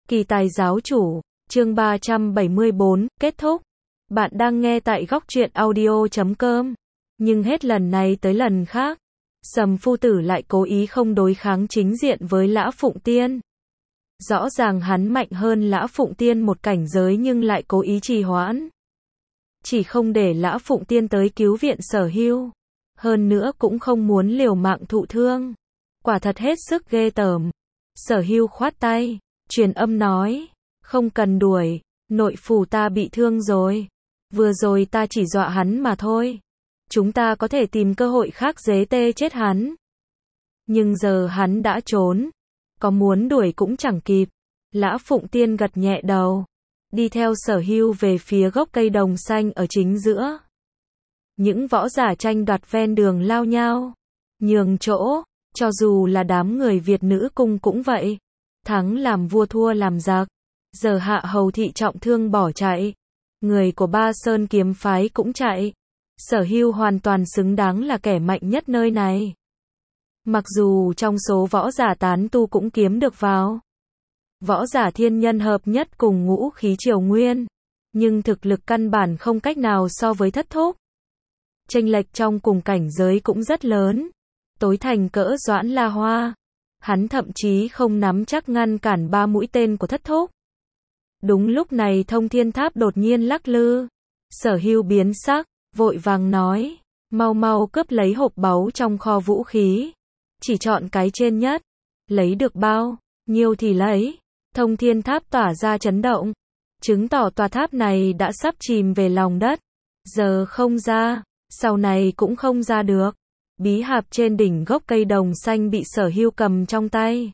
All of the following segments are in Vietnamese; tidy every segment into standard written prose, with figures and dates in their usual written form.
Kỳ tài giáo chủ, chương 374, kết thúc. Bạn đang nghe tại góc truyện audio.com. Nhưng hết lần này tới lần khác, Sầm phu tử lại cố ý không đối kháng chính diện với Lã Phụng Tiên. Rõ ràng hắn mạnh hơn Lã Phụng Tiên một cảnh giới nhưng lại cố ý trì hoãn. Chỉ không để Lã Phụng Tiên tới cứu viện Sở Hưu. Hơn nữa cũng không muốn liều mạng thụ thương. Quả thật hết sức ghê tởm. Sở Hưu khoát tay, truyền âm nói, không cần đuổi, nội phủ ta bị thương rồi. Vừa rồi ta chỉ dọa hắn mà thôi. Chúng ta có thể tìm cơ hội khác giết chết hắn. Nhưng giờ hắn đã trốn. Có muốn đuổi cũng chẳng kịp. Lã Phụng Tiên gật nhẹ đầu. Đi theo Sở Hưu về phía gốc cây đồng xanh ở chính giữa. Những võ giả tranh đoạt ven đường lao nhau. Nhường chỗ. Cho dù là đám người Việt nữ cung cũng vậy. Thắng làm vua thua làm giặc. Giờ Hạ Hầu Thị trọng thương bỏ chạy. Người của Ba Sơn kiếm phái cũng chạy. Sở Hưu hoàn toàn xứng đáng là kẻ mạnh nhất nơi này. Mặc dù trong số võ giả tán tu cũng kiếm được vào. Võ giả thiên nhân hợp nhất cùng ngũ khí triều nguyên. Nhưng thực lực căn bản không cách nào so với thất thúc. Chênh lệch trong cùng cảnh giới cũng rất lớn. Tối thành cỡ Doãn La Hoa. Hắn thậm chí không nắm chắc ngăn cản 3 mũi tên của thất thúc. Đúng lúc này Thông Thiên Tháp đột nhiên lắc lư. Sở Hưu biến sắc, vội vàng nói, mau mau cướp lấy hộp báu trong kho vũ khí. Chỉ chọn cái trên nhất. Lấy được bao nhiêu thì lấy. Thông Thiên Tháp tỏa ra chấn động. Chứng tỏ tòa tháp này đã sắp chìm về lòng đất. Giờ không ra, sau này cũng không ra được. Bí hạp trên đỉnh gốc cây đồng xanh bị Sở Hưu cầm trong tay.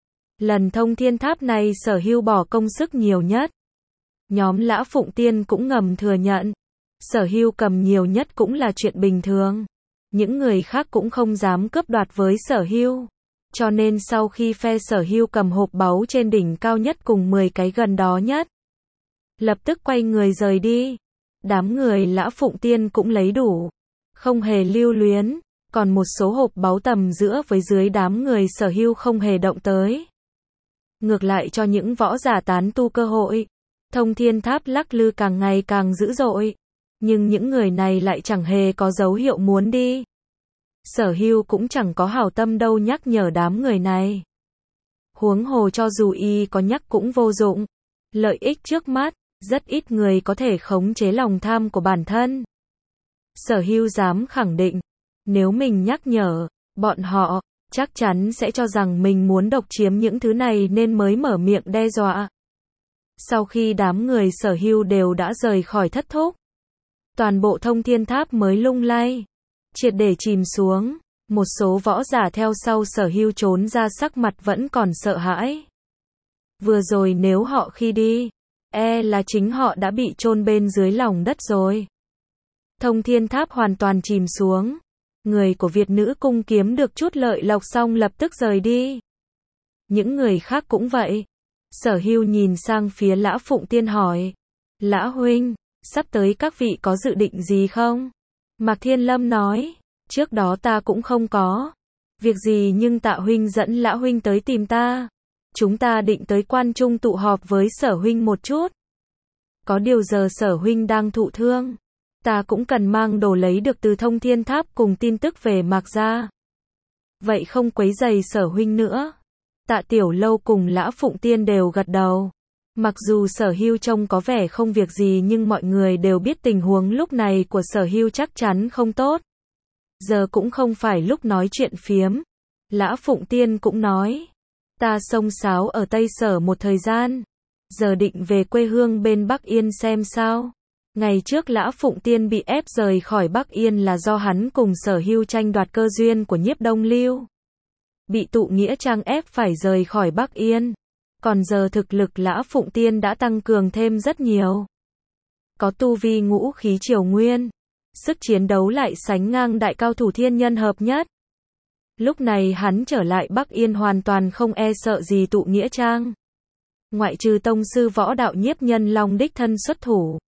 Lần Thông Thiên Tháp này Sở Hưu bỏ công sức nhiều nhất. Nhóm Lã Phụng Tiên cũng ngầm thừa nhận. Sở Hưu cầm nhiều nhất cũng là chuyện bình thường. Những người khác cũng không dám cướp đoạt với Sở Hưu. Cho nên sau khi phe Sở Hưu cầm hộp báu trên đỉnh cao nhất cùng 10 cái gần đó nhất, lập tức quay người rời đi. Đám người Lã Phụng Tiên cũng lấy đủ. Không hề lưu luyến. Còn một số hộp báu tầm giữa với dưới đám người Sở Hưu không hề động tới. Ngược lại cho những võ giả tán tu cơ hội. Thông Thiên Tháp lắc lư càng ngày càng dữ dội. Nhưng những người này lại chẳng hề có dấu hiệu muốn đi. Sở Hưu cũng chẳng có hảo tâm đâu nhắc nhở đám người này. Huống hồ cho dù y có nhắc cũng vô dụng. Lợi ích trước mắt, rất ít người có thể khống chế lòng tham của bản thân. Sở Hưu dám khẳng định, nếu mình nhắc nhở, bọn họ chắc chắn sẽ cho rằng mình muốn độc chiếm những thứ này nên mới mở miệng đe dọa. Sau khi đám người Sở Hưu đều đã rời khỏi thất thúc, toàn bộ Thông Thiên Tháp mới lung lay, triệt để chìm xuống. Một số võ giả theo sau Sở Hưu trốn ra sắc mặt vẫn còn sợ hãi. Vừa rồi nếu họ khi đi, là chính họ đã bị chôn bên dưới lòng đất rồi. Thông Thiên Tháp hoàn toàn chìm xuống. Người của Việt nữ cung kiếm được chút lợi lộc xong lập tức rời đi. Những người khác cũng vậy. Sở Hưu nhìn sang phía Lã Phụng Tiên hỏi. Lã huynh, sắp tới các vị có dự định gì không? Mạc Thiên Lâm nói. Trước đó ta cũng không có việc gì nhưng Tạ huynh dẫn Lã huynh tới tìm ta. Chúng ta định tới Quan Trung tụ họp với Sở huynh một chút. Có điều giờ Sở huynh đang thụ thương. Ta cũng cần mang đồ lấy được từ Thông Thiên Tháp cùng tin tức về Mạc gia. Vậy không quấy rầy Sở huynh nữa. Tạ Tiểu Lâu cùng Lã Phụng Tiên đều gật đầu. Mặc dù Sở Hưu trông có vẻ không việc gì nhưng mọi người đều biết tình huống lúc này của Sở Hưu chắc chắn không tốt. Giờ cũng không phải lúc nói chuyện phiếm. Lã Phụng Tiên cũng nói. Ta xông xáo ở Tây Sở một thời gian. Giờ định về quê hương bên Bắc Yên xem sao. Ngày trước Lã Phụng Tiên bị ép rời khỏi Bắc Yên là do hắn cùng Sở Hưu tranh đoạt cơ duyên của Nhiếp Đông Lưu. Bị Tụ Nghĩa Trang ép phải rời khỏi Bắc Yên. Còn giờ thực lực Lã Phụng Tiên đã tăng cường thêm rất nhiều. Có tu vi ngũ khí triều nguyên. Sức chiến đấu lại sánh ngang đại cao thủ thiên nhân hợp nhất. Lúc này hắn trở lại Bắc Yên hoàn toàn không e sợ gì Tụ Nghĩa Trang. Ngoại trừ tông sư võ đạo Nhiếp Nhân Long đích thân xuất thủ.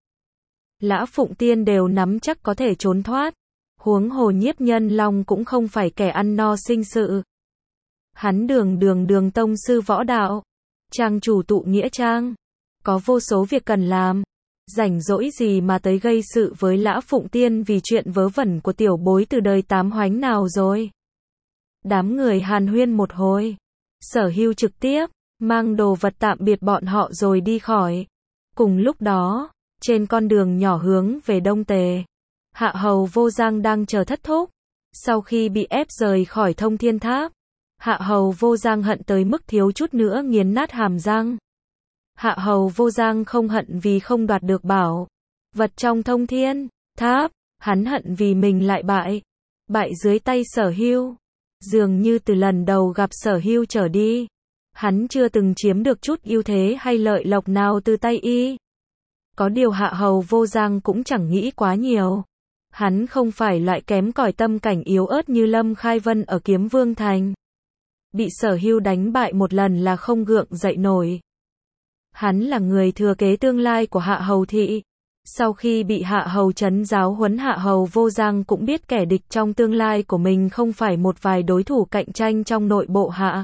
Lã Phụng Tiên đều nắm chắc có thể trốn thoát. Huống hồ Nhiếp Nhân Long cũng không phải kẻ ăn no sinh sự. Hắn đường tông sư võ đạo. Trang chủ tụ nghĩa trang. Có vô số việc cần làm. Rảnh rỗi gì mà tới gây sự với Lã Phụng Tiên vì chuyện vớ vẩn của tiểu bối từ đời Tám Hoánh nào rồi. Đám người hàn huyên một hồi. Sở Hưu trực tiếp mang đồ vật tạm biệt bọn họ rồi đi khỏi. Cùng lúc đó, trên con đường nhỏ hướng về Đông Tề, Hạ Hầu Vô Giang đang chờ Thất Thúc. Sau khi bị ép rời khỏi Thông Thiên Tháp, Hạ Hầu Vô Giang hận tới mức thiếu chút nữa nghiến nát hàm răng. Hạ Hầu Vô Giang không hận vì không đoạt được bảo vật trong Thông Thiên Tháp, hắn hận vì mình lại bại dưới tay Sở Hưu. Dường như từ lần đầu gặp Sở Hưu trở đi, hắn chưa từng chiếm được chút ưu thế hay lợi lộc nào từ tay y. Có điều Hạ Hầu Vô Giang cũng chẳng nghĩ quá nhiều. Hắn không phải loại kém cỏi tâm cảnh yếu ớt như Lâm Khai Vân ở Kiếm Vương Thành. Bị Sở Hưu đánh bại một lần là không gượng dậy nổi. Hắn là người thừa kế tương lai của Hạ Hầu Thị. Sau khi bị Hạ Hầu Trấn giáo huấn, Hạ Hầu Vô Giang cũng biết kẻ địch trong tương lai của mình không phải một vài đối thủ cạnh tranh trong nội bộ Hạ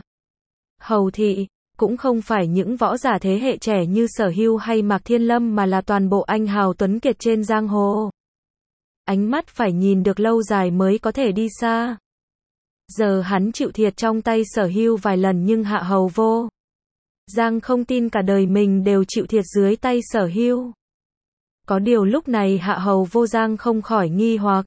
Hầu Thị, cũng không phải những võ giả thế hệ trẻ như Sở Hưu hay Mạc Thiên Lâm mà là toàn bộ anh hào tuấn kiệt trên giang hồ. Ánh mắt phải nhìn được lâu dài mới có thể đi xa. Giờ hắn chịu thiệt trong tay Sở Hưu vài lần nhưng Hạ Hầu Vô Giang không tin cả đời mình đều chịu thiệt dưới tay Sở Hưu. Có điều lúc này Hạ Hầu Vô Giang không khỏi nghi hoặc.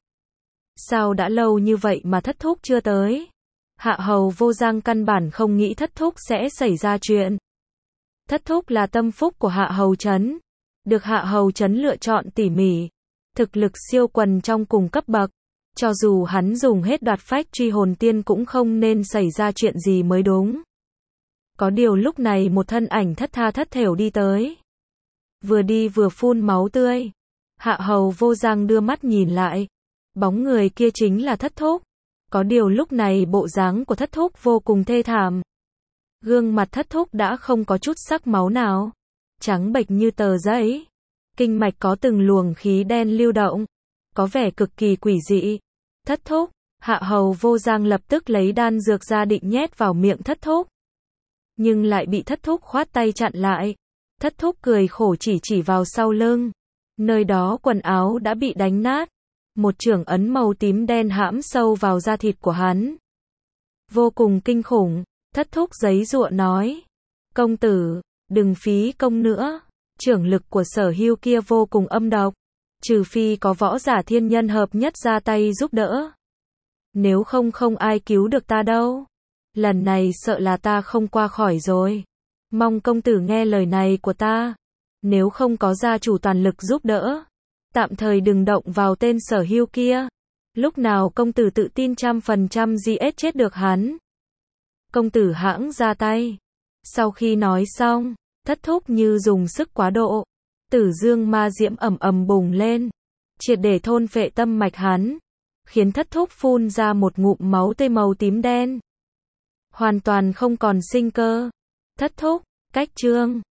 Sao đã lâu như vậy mà Thất Thúc chưa tới? Hạ Hầu Vô Giang căn bản không nghĩ Thất Thúc sẽ xảy ra chuyện. Thất Thúc là tâm phúc của Hạ Hầu Trấn, được Hạ Hầu Trấn lựa chọn tỉ mỉ, thực lực siêu quần trong cùng cấp bậc. Cho dù hắn dùng hết đoạt phách truy hồn tiên cũng không nên xảy ra chuyện gì mới đúng. Có điều lúc này một thân ảnh thất tha thất thểu đi tới. Vừa đi vừa phun máu tươi. Hạ Hầu Vô Giang đưa mắt nhìn lại. Bóng người kia chính là Thất Thúc. Có điều lúc này bộ dáng của Thất Thúc vô cùng thê thảm. Gương mặt Thất Thúc đã không có chút sắc máu nào. Trắng bệch như tờ giấy. Kinh mạch có từng luồng khí đen lưu động. Có vẻ cực kỳ quỷ dị. Thất Thúc. Hạ Hầu Vô Giang lập tức lấy đan dược ra định nhét vào miệng Thất Thúc. Nhưng lại bị Thất Thúc khoát tay chặn lại. Thất Thúc cười khổ chỉ vào sau lưng. Nơi đó quần áo đã bị đánh nát. Một chưởng ấn màu tím đen hãm sâu vào da thịt của hắn. Vô cùng kinh khủng. Thất Thúc giấy giụa nói. Công tử, đừng phí công nữa. Chưởng lực của Sở Hưu kia vô cùng âm độc. Trừ phi có võ giả thiên nhân hợp nhất ra tay giúp đỡ. Nếu không ai cứu được ta đâu. Lần này sợ là ta không qua khỏi rồi. Mong công tử nghe lời này của ta. Nếu không có gia chủ toàn lực giúp đỡ, tạm thời đừng động vào tên Sở Hưu kia. Lúc nào công tử tự tin 100% giết chết được hắn, công tử hãng ra tay. Sau khi nói xong, Thất Thúc như dùng sức quá độ. Tử dương ma diễm ầm ầm bùng lên, triệt để thôn phệ tâm mạch hắn, khiến Thất Thúc phun ra một ngụm máu tươi màu tím đen. Hoàn toàn không còn sinh cơ. Thất Thúc, cách chương